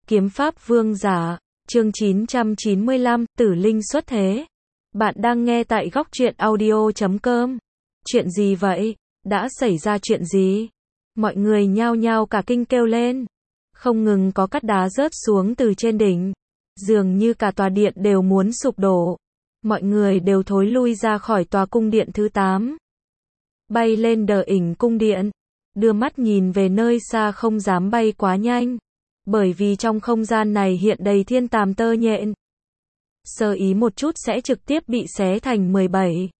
Kiếm Pháp Vương Giả, chương 995, Tử Linh xuất thế. Bạn đang nghe tại góc truyện audio.com. Chuyện gì vậy? Đã xảy ra chuyện gì? Mọi người nhao nhao cả kinh kêu lên. Không ngừng có cát đá rớt xuống từ trên đỉnh. Dường như cả tòa điện đều muốn sụp đổ. Mọi người đều thối lui ra khỏi tòa cung điện thứ 8. Bay lên đờ ỉnh cung điện. Đưa mắt nhìn về nơi xa không dám bay quá nhanh. Bởi vì trong không gian này hiện đầy thiên tàm tơ nhện. Sơ ý một chút sẽ trực tiếp bị xé thành 17,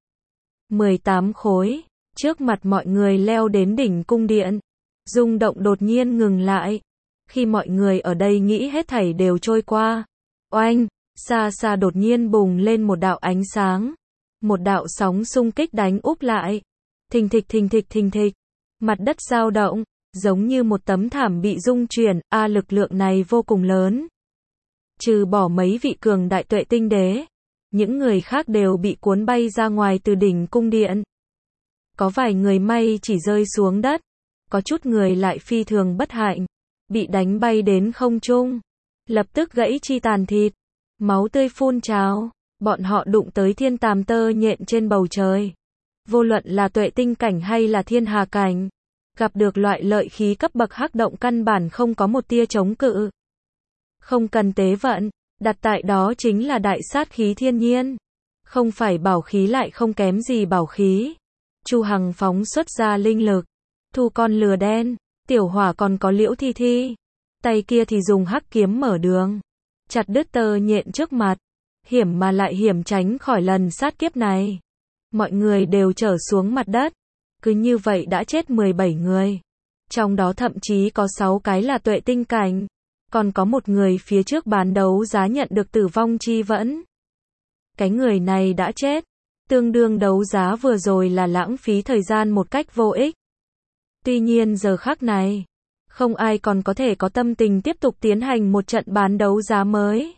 18 khối. Trước mặt mọi người leo đến đỉnh cung điện. Rung động đột nhiên ngừng lại. Khi mọi người ở đây nghĩ hết thảy đều trôi qua. Oanh, xa xa đột nhiên bùng lên một đạo ánh sáng. Một đạo sóng xung kích đánh úp lại. Thình thịch thình thịch thình thịch. Mặt đất dao động, giống như một tấm thảm bị rung chuyển, lực lượng này vô cùng lớn. Trừ bỏ mấy vị cường đại tuệ tinh đế, những người khác đều bị cuốn bay ra ngoài từ đỉnh cung điện. Có vài người may chỉ rơi xuống đất, có chút người lại phi thường bất hạnh, bị đánh bay đến không trung, lập tức gãy chi tàn thịt, máu tươi phun trào, bọn họ đụng tới thiên tàm tơ nhện trên bầu trời. Vô luận là tuệ tinh cảnh hay là thiên hà cảnh, gặp được loại lợi khí cấp bậc hắc động căn bản không có một tia chống cự. Không cần tế vận, đặt tại đó chính là đại sát khí thiên nhiên. Không phải bảo khí lại không kém gì bảo khí. Chu Hằng phóng xuất ra linh lực, thu con lừa đen, tiểu hỏa còn có Liễu Thi Thi. Tay kia thì dùng hắc kiếm mở đường, chặt đứt tơ nhện trước mặt, hiểm mà lại hiểm tránh khỏi lần sát kiếp này. Mọi người đều trở xuống mặt đất. Cứ như vậy đã chết 17 người. Trong đó thậm chí có 6 cái là tuệ tinh cảnh. Còn có một người phía trước bán đấu giá nhận được tử vong chi vẫn. Cái người này đã chết. Tương đương đấu giá vừa rồi là lãng phí thời gian một cách vô ích. Tuy nhiên giờ khắc này, không ai còn có thể có tâm tình tiếp tục tiến hành một trận bán đấu giá mới.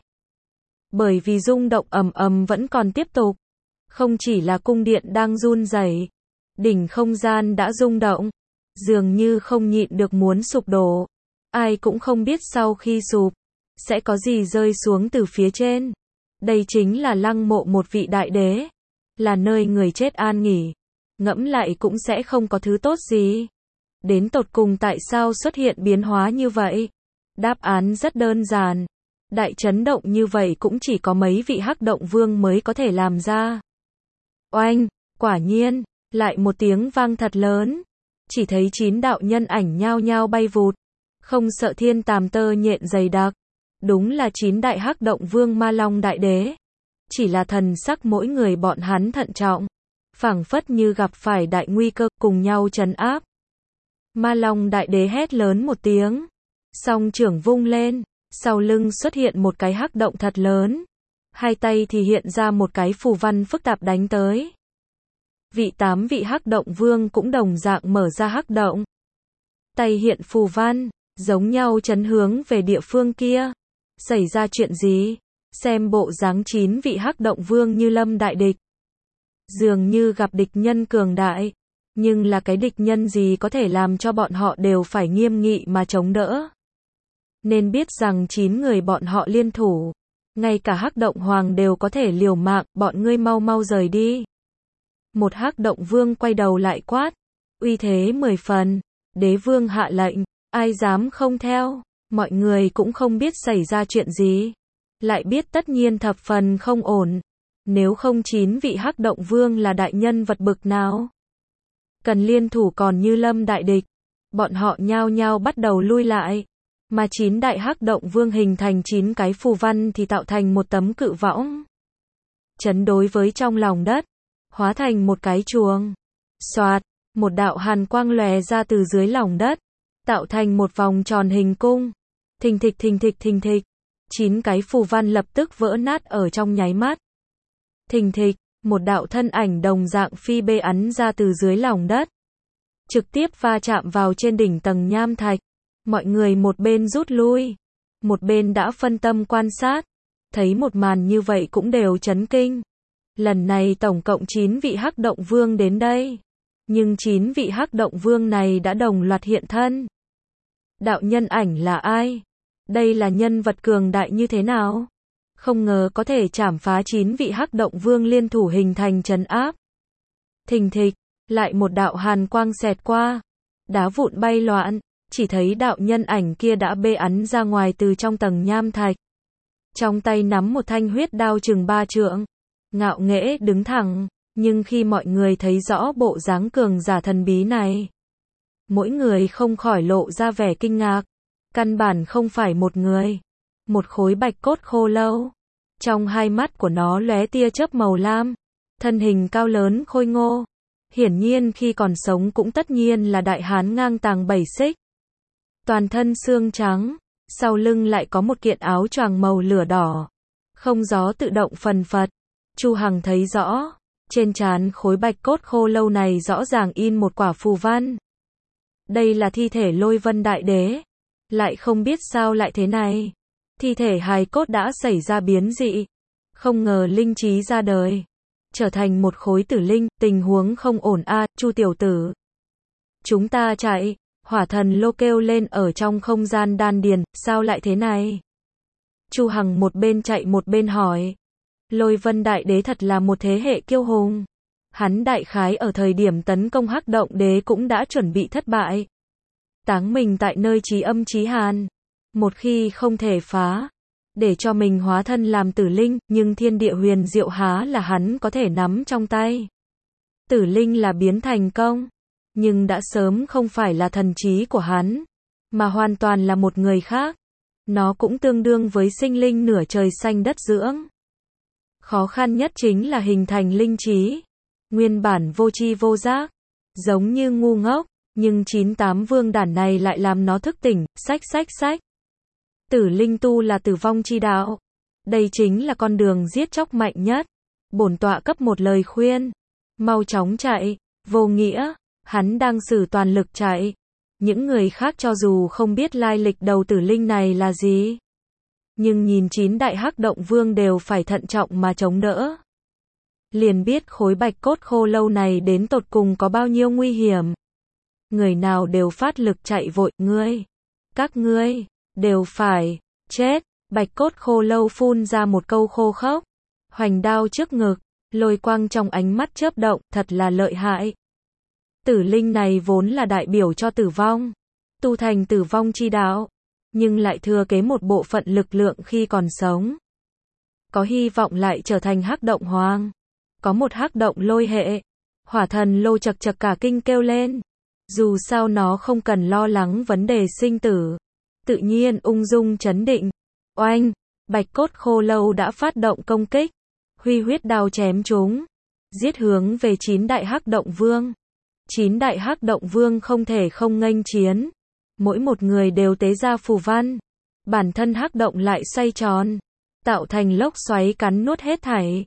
Bởi vì rung động ầm ầm vẫn còn tiếp tục. Không chỉ là cung điện đang run rẩy, đỉnh không gian đã rung động, dường như không nhịn được muốn sụp đổ. Ai cũng không biết sau khi sụp, sẽ có gì rơi xuống từ phía trên. Đây chính là lăng mộ một vị đại đế, là nơi người chết an nghỉ. Ngẫm lại cũng sẽ không có thứ tốt gì. Đến tột cùng tại sao xuất hiện biến hóa như vậy? Đáp án rất đơn giản. Đại chấn động như vậy cũng chỉ có mấy vị hắc động vương mới có thể làm ra. Oanh, quả nhiên, lại một tiếng vang thật lớn. Chỉ thấy 9 đạo nhân ảnh nhao nhao bay vụt. Không sợ thiên tàm tơ nhện dày đặc. Đúng là 9 đại hắc động vương Ma Long đại đế. Chỉ là thần sắc mỗi người bọn hắn thận trọng. Phảng phất như gặp phải đại nguy cơ, cùng nhau trấn áp. Ma Long đại đế hét lớn một tiếng. Song trưởng vung lên. Sau lưng xuất hiện một cái hắc động thật lớn. Hai tay thì hiện ra một cái phù văn phức tạp đánh tới. 8 vị hắc động vương cũng đồng dạng mở ra hắc động. Tay hiện phù văn, giống nhau chấn hướng về địa phương kia. Xảy ra chuyện gì? Xem bộ dáng 9 vị hắc động vương như lâm đại địch. Dường như gặp địch nhân cường đại. Nhưng là cái địch nhân gì có thể làm cho bọn họ đều phải nghiêm nghị mà chống đỡ. Nên biết rằng 9 người bọn họ liên thủ. Ngay cả hắc động hoàng đều có thể liều mạng, bọn ngươi mau mau rời đi. Một hắc động vương quay đầu lại quát. Uy thế 10 phần. Đế vương hạ lệnh. Ai dám không theo. Mọi người cũng không biết xảy ra chuyện gì. Lại biết tất nhiên thập phần không ổn. Nếu không 9 vị hắc động vương là đại nhân vật bực nào. Cần liên thủ còn như lâm đại địch. Bọn họ nhao nhao bắt đầu lui lại. Mà 9 đại hắc động vương hình thành 9 cái phù văn thì tạo thành một tấm cự võng. Chấn đối với trong lòng đất. Hóa thành một cái chuông. Xoạt, một đạo hàn quang lòe ra từ dưới lòng đất. Tạo thành một vòng tròn hình cung. Thình thịch thình thịch thình thịch. 9 cái phù văn lập tức vỡ nát ở trong nháy mắt. Thình thịch, một đạo thân ảnh đồng dạng phi bê ắn ra từ dưới lòng đất. Trực tiếp va chạm vào trên đỉnh tầng nham thạch. Mọi người một bên rút lui, một bên đã phân tâm quan sát. Thấy một màn như vậy cũng đều chấn kinh. Lần này tổng cộng 9 vị hắc động vương đến đây. Nhưng 9 vị hắc động vương này đã đồng loạt hiện thân. Đạo nhân ảnh là ai? Đây là nhân vật cường đại như thế nào? Không ngờ có thể trảm phá 9 vị hắc động vương liên thủ hình thành trấn áp. Thình thịch, lại một đạo hàn quang xẹt qua. Đá vụn bay loạn, chỉ thấy đạo nhân ảnh kia đã bê ắn ra ngoài từ trong tầng nham thạch. Trong tay nắm một thanh huyết đao chừng 3 trượng. Ngạo nghễ đứng thẳng, nhưng khi mọi người thấy rõ bộ dáng cường giả thần bí này, mỗi người không khỏi lộ ra vẻ kinh ngạc. Căn bản không phải một người, một khối bạch cốt khô lâu. Trong hai mắt của nó lóe tia chớp màu lam, thân hình cao lớn khôi ngô. Hiển nhiên khi còn sống cũng tất nhiên là đại hán ngang tàng 7 xích. Toàn thân xương trắng, sau lưng lại có một kiện áo choàng màu lửa đỏ. Không gió tự động phần phật. Chu Hằng thấy rõ, trên trán khối bạch cốt khô lâu này rõ ràng in một quả phù văn. Đây là thi thể Lôi Vân Đại Đế. Lại không biết sao lại thế này. Thi thể hài cốt đã xảy ra biến dị. Không ngờ linh trí ra đời, trở thành một khối tử linh, tình huống không ổn a, Chu tiểu tử. Chúng ta chạy, hỏa thần Lô kêu lên ở trong không gian đan điền, sao lại thế này? Chu Hằng một bên chạy một bên hỏi. Lôi Vân Đại Đế thật là một thế hệ kiêu hùng. Hắn đại khái ở thời điểm tấn công hắc động đế cũng đã chuẩn bị thất bại. Táng mình tại nơi chí âm chí hàn. Một khi không thể phá, để cho mình hóa thân làm tử linh, nhưng thiên địa huyền diệu há là hắn có thể nắm trong tay. Tử linh là biến thành công, nhưng đã sớm không phải là thần trí của hắn, mà hoàn toàn là một người khác. Nó cũng tương đương với sinh linh nửa trời xanh đất dưỡng. Khó khăn nhất chính là hình thành linh trí. Nguyên bản vô tri vô giác, giống như ngu ngốc, nhưng 98 vương đản này lại làm nó thức tỉnh, sách. Tử linh tu là tử vong chi đạo. Đây chính là con đường giết chóc mạnh nhất. Bổn tọa cấp một lời khuyên. Mau chóng chạy, vô nghĩa. Hắn đang sử toàn lực chạy. Những người khác cho dù không biết lai lịch đầu tử linh này là gì, nhưng nhìn 9 đại hắc động vương đều phải thận trọng mà chống đỡ. Liền biết khối bạch cốt khô lâu này đến tột cùng có bao nhiêu nguy hiểm. Người nào đều phát lực chạy vội, các ngươi, đều phải, chết. Bạch cốt khô lâu phun ra một câu khô khốc. Hoành đao trước ngực, lôi quang trong ánh mắt chớp động, thật là lợi hại. Tử linh này vốn là đại biểu cho tử vong, tu thành tử vong chi đạo, nhưng lại thừa kế một bộ phận lực lượng khi còn sống. Có hy vọng lại trở thành hắc động hoàng. Có một hắc động lôi hệ. Hỏa thần Lô chật chật cả kinh kêu lên. Dù sao nó không cần lo lắng vấn đề sinh tử, tự nhiên ung dung trấn định. Oanh, bạch cốt khô lâu đã phát động công kích. Huy huyết đao chém chúng, giết hướng về 9 đại hắc động vương. 9 đại hắc động vương không thể không nghênh chiến. Mỗi một người đều tế ra phù văn. Bản thân hắc động lại xoay tròn, tạo thành lốc xoáy cắn nuốt hết thảy.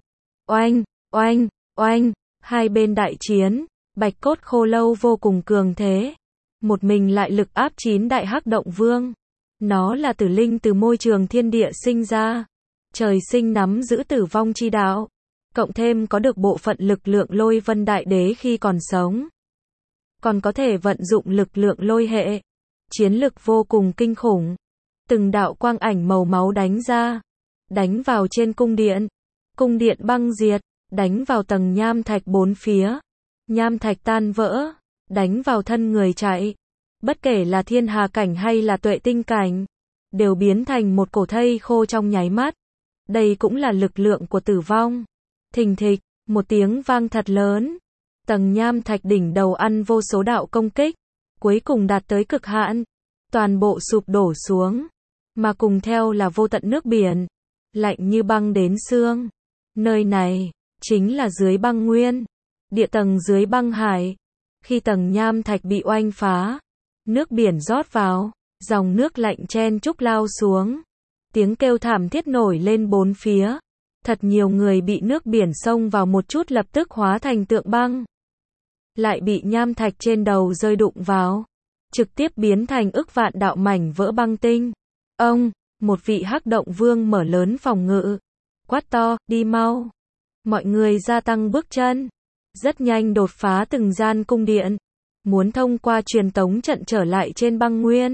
Oanh, hai bên đại chiến. Bạch cốt khô lâu vô cùng cường thế. Một mình lại lực áp 9 đại hắc động vương. Nó là tử linh từ môi trường thiên địa sinh ra. Trời sinh nắm giữ tử vong chi đạo. Cộng thêm có được bộ phận lực lượng Lôi Vân Đại Đế khi còn sống. Còn có thể vận dụng lực lượng lôi hệ. Chiến lực vô cùng kinh khủng. Từng đạo quang ảnh màu máu đánh ra. Đánh vào trên cung điện. Cung điện băng diệt. Đánh vào tầng nham thạch bốn phía. Nham thạch tan vỡ. Đánh vào thân người chạy. Bất kể là thiên hà cảnh hay là tuệ tinh cảnh, đều biến thành một cổ thây khô trong nháy mắt. Đây cũng là lực lượng của tử vong. Thình thịch, một tiếng vang thật lớn. Tầng nham thạch đỉnh đầu ăn vô số đạo công kích. Cuối cùng đạt tới cực hạn. Toàn bộ sụp đổ xuống. Mà cùng theo là vô tận nước biển. Lạnh như băng đến xương. Nơi này, chính là dưới băng nguyên. Địa tầng dưới băng hải. Khi tầng nham thạch bị oanh phá, nước biển rót vào, dòng nước lạnh chen chúc lao xuống. Tiếng kêu thảm thiết nổi lên bốn phía. Thật nhiều người bị nước biển xông vào một chút lập tức hóa thành tượng băng. Lại bị nham thạch trên đầu rơi đụng vào. Trực tiếp biến thành ức vạn đạo mảnh vỡ băng tinh. Một vị hắc động vương mở lớn phòng ngự. Quát to, đi mau. Mọi người gia tăng bước chân. Rất nhanh đột phá từng gian cung điện. Muốn thông qua truyền tống trận trở lại trên băng nguyên.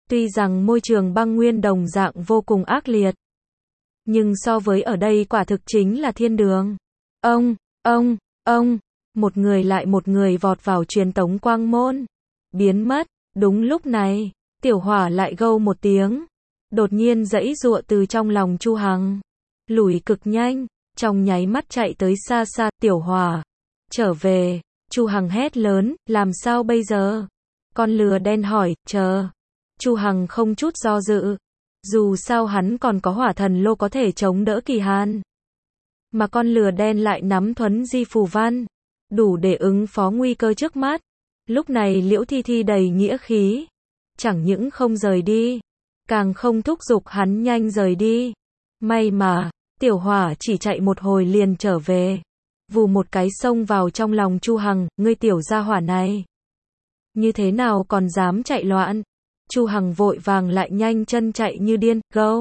Tuy rằng môi trường băng nguyên đồng dạng vô cùng ác liệt, nhưng so với ở đây quả thực chính là thiên đường. Ông, một người lại một người vọt vào truyền tống quang môn, biến mất. Đúng lúc này, Tiểu Hỏa lại gâu một tiếng, đột nhiên giãy giụa từ trong lòng Chu Hằng, lủi cực nhanh, trong nháy mắt chạy tới xa xa. Tiểu Hỏa, trở về. Chu Hằng hét lớn, làm sao bây giờ? Con lừa đen hỏi, chờ. Chu Hằng không chút do dự, dù sao hắn còn có hỏa thần lô có thể chống đỡ kỳ hạn, mà con lừa đen lại nắm thuấn di phù văn, đủ để ứng phó nguy cơ trước mắt. Lúc này Liễu Thi Thi đầy nghĩa khí, chẳng những không rời đi, càng không thúc giục hắn nhanh rời đi. May mà, Tiểu Hỏa chỉ chạy một hồi liền trở về, vù một cái xông vào trong lòng Chu Hằng, ngươi tiểu gia hỏa này, như thế nào còn dám chạy loạn? Chu Hằng vội vàng lại nhanh chân chạy như điên,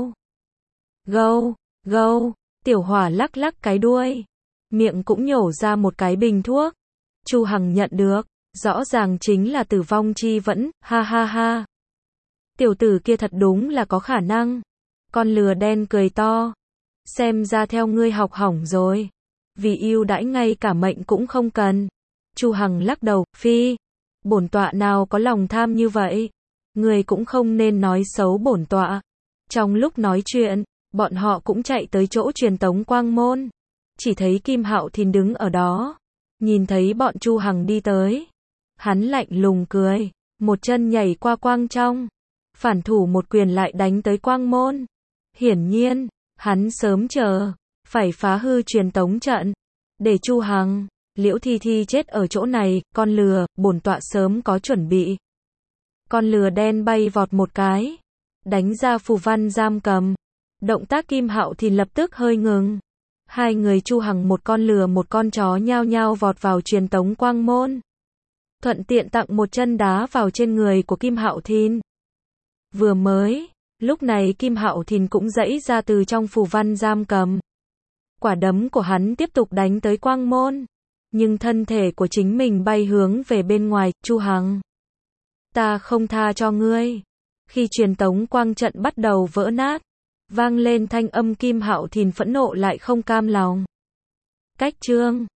go. Tiểu Hỏa lắc lắc cái đuôi, miệng cũng nhổ ra một cái bình thuốc. Chu Hằng nhận được, rõ ràng chính là tử vong chi vẫn, ha ha ha. Tiểu tử kia thật đúng là có khả năng. Con lừa đen cười to, xem ra theo ngươi học hỏng rồi, vì ưu đãi ngay cả mệnh cũng không cần. Chu Hằng lắc đầu, phi, bổn tọa nào có lòng tham như vậy, ngươi cũng không nên nói xấu bổn tọa. Trong lúc nói chuyện, bọn họ cũng chạy tới chỗ truyền tống quang môn, chỉ thấy Kim Hạo Thìn đứng ở đó, nhìn thấy bọn Chu Hằng đi tới, hắn lạnh lùng cười, một chân nhảy qua quang trong, phản thủ một quyền lại đánh tới quang môn. Hiển nhiên, hắn sớm chờ, phải phá hư truyền tống trận, để Chu Hằng, Liễu Thi Thi chết ở chỗ này. Con lừa, bổn tọa sớm có chuẩn bị. Con lừa đen bay vọt một cái, đánh ra phù văn giam cầm. Động tác Kim Hạo Thìn lập tức hơi ngừng. Hai người Chu Hằng, một con lừa một con chó nhao nhao vọt vào truyền tống quang môn, thuận tiện tặng một chân đá vào trên người của Kim Hạo Thìn. Vừa mới, lúc này Kim Hạo Thìn cũng giãy ra từ trong phù văn giam cầm. Quả đấm của hắn tiếp tục đánh tới quang môn, nhưng thân thể của chính mình bay hướng về bên ngoài. Chu Hằng, ta không tha cho ngươi. Khi truyền tống quang trận bắt đầu vỡ nát, vang lên thanh âm Kim Hạo Thìn phẫn nộ lại không cam lòng. Cách chương